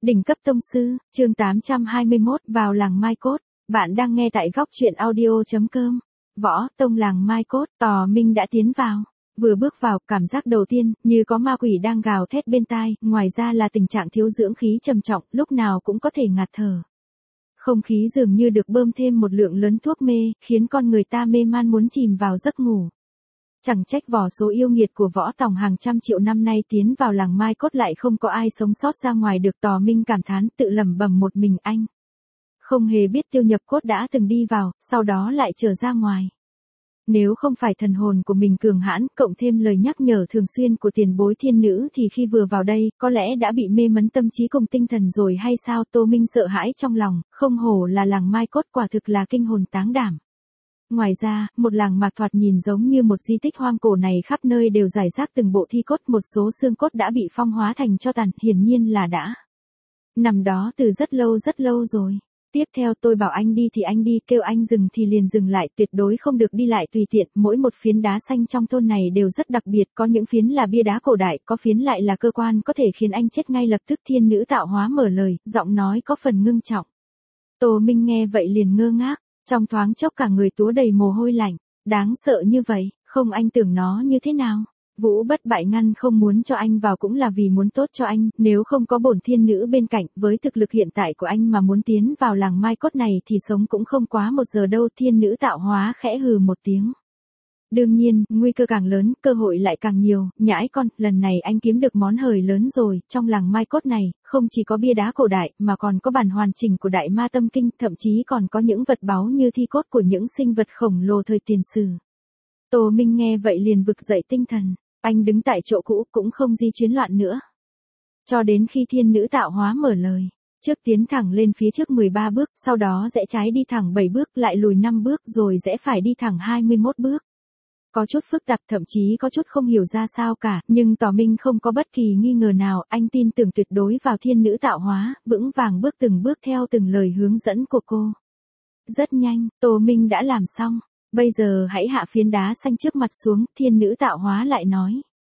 Đỉnh cấp tông sư, chương 821, vào làng Mai Cốt. Bạn đang nghe tại góc truyện audio.com. Võ tông làng Mai Cốt, Tò Minh đã tiến vào. Vừa bước vào, cảm giác đầu tiên, như có ma quỷ đang gào thét bên tai, ngoài ra là tình trạng thiếu dưỡng khí trầm trọng, lúc nào cũng có thể ngạt thở. Không khí dường như được bơm thêm một lượng lớn thuốc mê, khiến con người ta mê man muốn chìm vào giấc ngủ. Chẳng trách vỏ số yêu nghiệt của Võ Tòng hàng trăm triệu năm nay tiến vào làng Mai Cốt lại không có ai sống sót ra ngoài được. Tò Minh cảm thán, tự lẩm bẩm một mình anh. Không hề biết Tiêu Nhập Cốt đã từng đi vào, sau đó lại trở ra ngoài. Nếu không phải thần hồn của mình cường hãn, cộng thêm lời nhắc nhở thường xuyên của tiền bối thiên nữ thì khi vừa vào đây, có lẽ đã bị mê mấn tâm trí cùng tinh thần rồi hay sao? Tô Minh sợ hãi trong lòng, không hổ là làng Mai Cốt, quả thực là kinh hồn táng đảm. Ngoài ra, một làng mạc thoạt nhìn giống như một di tích hoang cổ này khắp nơi đều rải rác từng bộ thi cốt, một số xương cốt đã bị phong hóa thành tro tàn, hiển nhiên là đã nằm đó từ rất lâu rồi. Tiếp theo tôi bảo anh đi thì anh đi, kêu anh dừng thì liền dừng lại, tuyệt đối không được đi lại tùy tiện. Mỗi một phiến đá xanh trong thôn này đều rất đặc biệt, có những phiến là bia đá cổ đại, có phiến lại là cơ quan có thể khiến anh chết ngay lập tức. Thiên nữ tạo hóa mở lời, giọng nói có phần ngưng trọng. Tô Minh nghe vậy liền ngơ ngác. Trong thoáng chốc cả người túa đầy mồ hôi lạnh, đáng sợ như vậy, không anh tưởng nó như thế nào? Vũ Bất Bại ngăn không muốn cho anh vào cũng là vì muốn tốt cho anh, nếu không có bổn thiên nữ bên cạnh, với thực lực hiện tại của anh mà muốn tiến vào làng Mai Cốt này thì sống cũng không quá 1 giờ đâu. Thiên nữ tạo hóa khẽ hừ một tiếng. Đương nhiên, nguy cơ càng lớn, cơ hội lại càng nhiều. Nhãi con, lần này anh kiếm được món hời lớn rồi. Trong làng Mai Cốt này, không chỉ có bia đá cổ đại, mà còn có bản hoàn chỉnh của Đại Ma Tâm Kinh, thậm chí còn có những vật báu như thi cốt của những sinh vật khổng lồ thời tiền sử. Tô Minh nghe vậy liền vực dậy tinh thần. Anh đứng tại chỗ cũ, cũng không di chuyển loạn nữa. Cho đến khi thiên nữ tạo hóa mở lời. Trước tiến thẳng lên phía trước 13 bước, sau đó rẽ trái đi thẳng 7 bước, lại lùi 5 bước, rồi rẽ phải đi thẳng 21 bước. Có chút phức tạp, thậm chí có chút không hiểu ra sao cả, nhưng Tò Minh không có bất kỳ nghi ngờ nào, anh tin tưởng tuyệt đối vào thiên nữ tạo hóa, vững vàng bước từng bước theo từng lời hướng dẫn của cô. Rất nhanh, Tô Minh đã làm xong, bây giờ hãy hạ phiến đá xanh trước mặt xuống. Thiên nữ tạo hóa lại nói.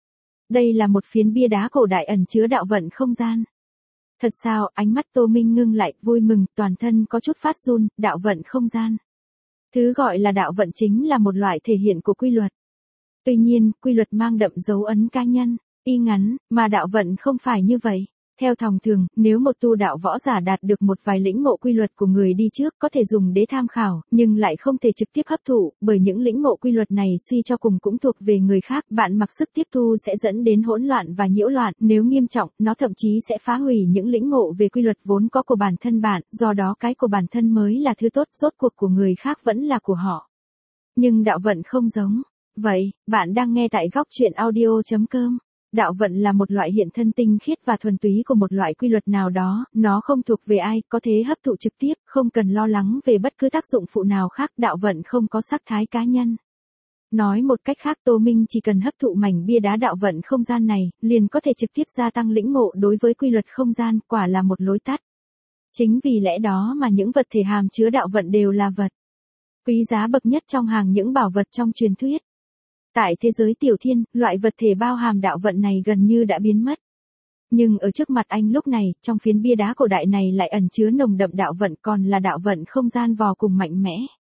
Đây là một phiến bia đá cổ đại ẩn chứa đạo vận không gian. Thật sao? Ánh mắt Tô Minh ngưng lại, vui mừng, toàn thân có chút phát run. Đạo vận không gian. Thứ gọi là đạo vận chính là một loại thể hiện của quy luật. Tuy nhiên, quy luật mang đậm dấu ấn cá nhân, y ngắn, mà đạo vận không phải như vậy. Theo thông thường, nếu một tu đạo võ giả đạt được một vài lĩnh ngộ quy luật của người đi trước có thể dùng để tham khảo, nhưng lại không thể trực tiếp hấp thụ, bởi những lĩnh ngộ quy luật này suy cho cùng cũng thuộc về người khác, bạn mặc sức tiếp thu sẽ dẫn đến hỗn loạn và nhiễu loạn, nếu nghiêm trọng, nó thậm chí sẽ phá hủy những lĩnh ngộ về quy luật vốn có của bản thân bạn, do đó cái của bản thân mới là thứ tốt, rốt cuộc của người khác vẫn là của họ. Nhưng đạo vận không giống. Vậy, bạn đang nghe tại góc truyện audio.com. Đạo vận là một loại hiện thân tinh khiết và thuần túy của một loại quy luật nào đó, nó không thuộc về ai, có thể hấp thụ trực tiếp, không cần lo lắng về bất cứ tác dụng phụ nào khác. Đạo vận không có sắc thái cá nhân. Nói một cách khác, Tô Minh chỉ cần hấp thụ mảnh bia đá đạo vận không gian này, liền có thể trực tiếp gia tăng lĩnh ngộ đối với quy luật không gian, quả là một lối tắt. Chính vì lẽ đó mà những vật thể hàm chứa đạo vận đều là vật quý giá bậc nhất trong hàng những bảo vật trong truyền thuyết. Tại thế giới tiểu thiên, loại vật thể bao hàm đạo vận này gần như đã biến mất. Nhưng ở trước mặt anh lúc này, trong phiến bia đá cổ đại này lại ẩn chứa nồng đậm đạo vận, còn là đạo vận không gian vô cùng mạnh mẽ.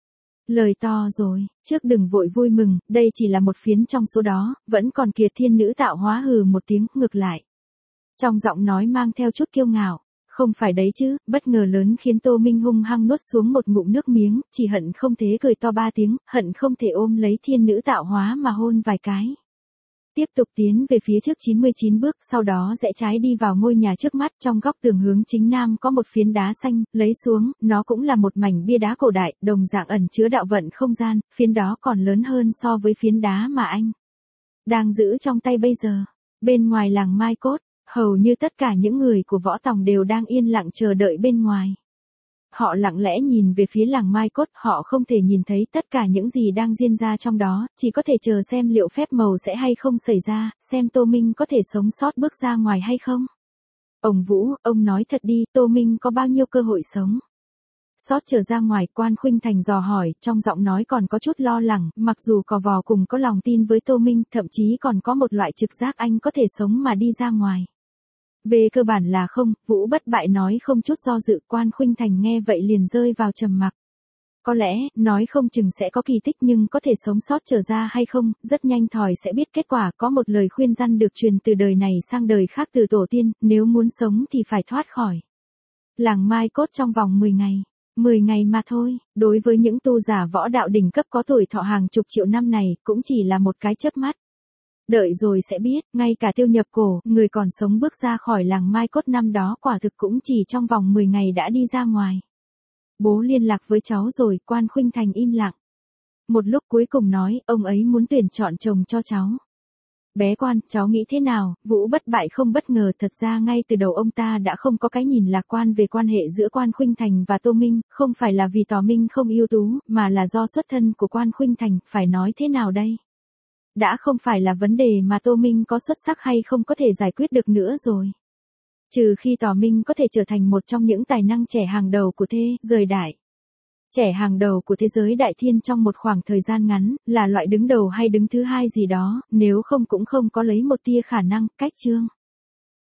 Lời to rồi, trước đừng vội vui mừng, đây chỉ là một phiến trong số đó, vẫn còn kìa. Thiên nữ tạo hóa hừ một tiếng, ngược lại. Trong giọng nói mang theo chút kiêu ngạo. Không phải đấy chứ, bất ngờ lớn khiến Tô Minh hung hăng nuốt xuống một ngụm nước miếng, chỉ hận không thế cười to 3 tiếng, hận không thể ôm lấy thiên nữ tạo hóa mà hôn vài cái. Tiếp tục tiến về phía trước 99 bước, sau đó rẽ trái đi vào ngôi nhà trước mắt. Trong góc tường hướng chính nam có một phiến đá xanh, lấy xuống, nó cũng là một mảnh bia đá cổ đại, đồng dạng ẩn chứa đạo vận không gian, phiến đó còn lớn hơn so với phiến đá mà anh đang giữ trong tay bây giờ. Bên ngoài làng Mai Cốt, hầu như tất cả những người của Võ Tòng đều đang yên lặng chờ đợi bên ngoài. Họ lặng lẽ nhìn về phía làng Mai Cốt, họ không thể nhìn thấy tất cả những gì đang diễn ra trong đó, chỉ có thể chờ xem liệu phép màu sẽ hay không xảy ra, xem Tô Minh có thể sống sót bước ra ngoài hay không. Ông Vũ, ông nói thật đi, Tô Minh có bao nhiêu cơ hội sống sót trở ra ngoài? Quan Khuynh Thành dò hỏi, trong giọng nói còn có chút lo lắng, mặc dù Cò Vò cùng có lòng tin với Tô Minh, thậm chí còn có một loại trực giác anh có thể sống mà đi ra ngoài. Về cơ bản là không, Vũ Bất Bại nói không chút do dự. Quan Khuynh Thành nghe vậy liền rơi vào trầm mặc. Có lẽ, nói không chừng sẽ có kỳ tích nhưng có thể sống sót trở ra hay không, rất nhanh thỏi sẽ biết kết quả. Có một lời khuyên răn được truyền từ đời này sang đời khác từ tổ tiên, nếu muốn sống thì phải thoát khỏi làng Mai Cốt trong vòng 10 ngày. 10 ngày mà thôi, đối với những tu giả võ đạo đỉnh cấp có tuổi thọ hàng chục triệu năm này, cũng chỉ là một cái chớp mắt. Đợi rồi sẽ biết, ngay cả Tiêu Nhập Cổ, người còn sống bước ra khỏi làng Mai Cốt năm đó quả thực cũng chỉ trong vòng 10 ngày đã đi ra ngoài. Bố liên lạc với cháu rồi. Quan Khuynh Thành im lặng. Một lúc cuối cùng nói, ông ấy muốn tuyển chọn chồng cho cháu. Bé Quan, cháu nghĩ thế nào? Vũ Bất Bại không bất ngờ, thật ra ngay từ đầu ông ta đã không có cái nhìn lạc quan về quan hệ giữa Quan Khuynh Thành và Tô Minh, không phải là vì Tò Minh không ưu tú, mà là do xuất thân của Quan Khuynh Thành, phải nói thế nào đây? Đã không phải là vấn đề mà Tô Minh có xuất sắc hay không có thể giải quyết được nữa rồi. Trừ khi Tò Minh có thể trở thành một trong những tài năng trẻ hàng đầu của rời đại. Trẻ hàng đầu của thế giới đại thiên trong một khoảng thời gian ngắn, là loại đứng đầu hay đứng thứ hai gì đó, nếu không cũng không có lấy một tia khả năng. Cách chương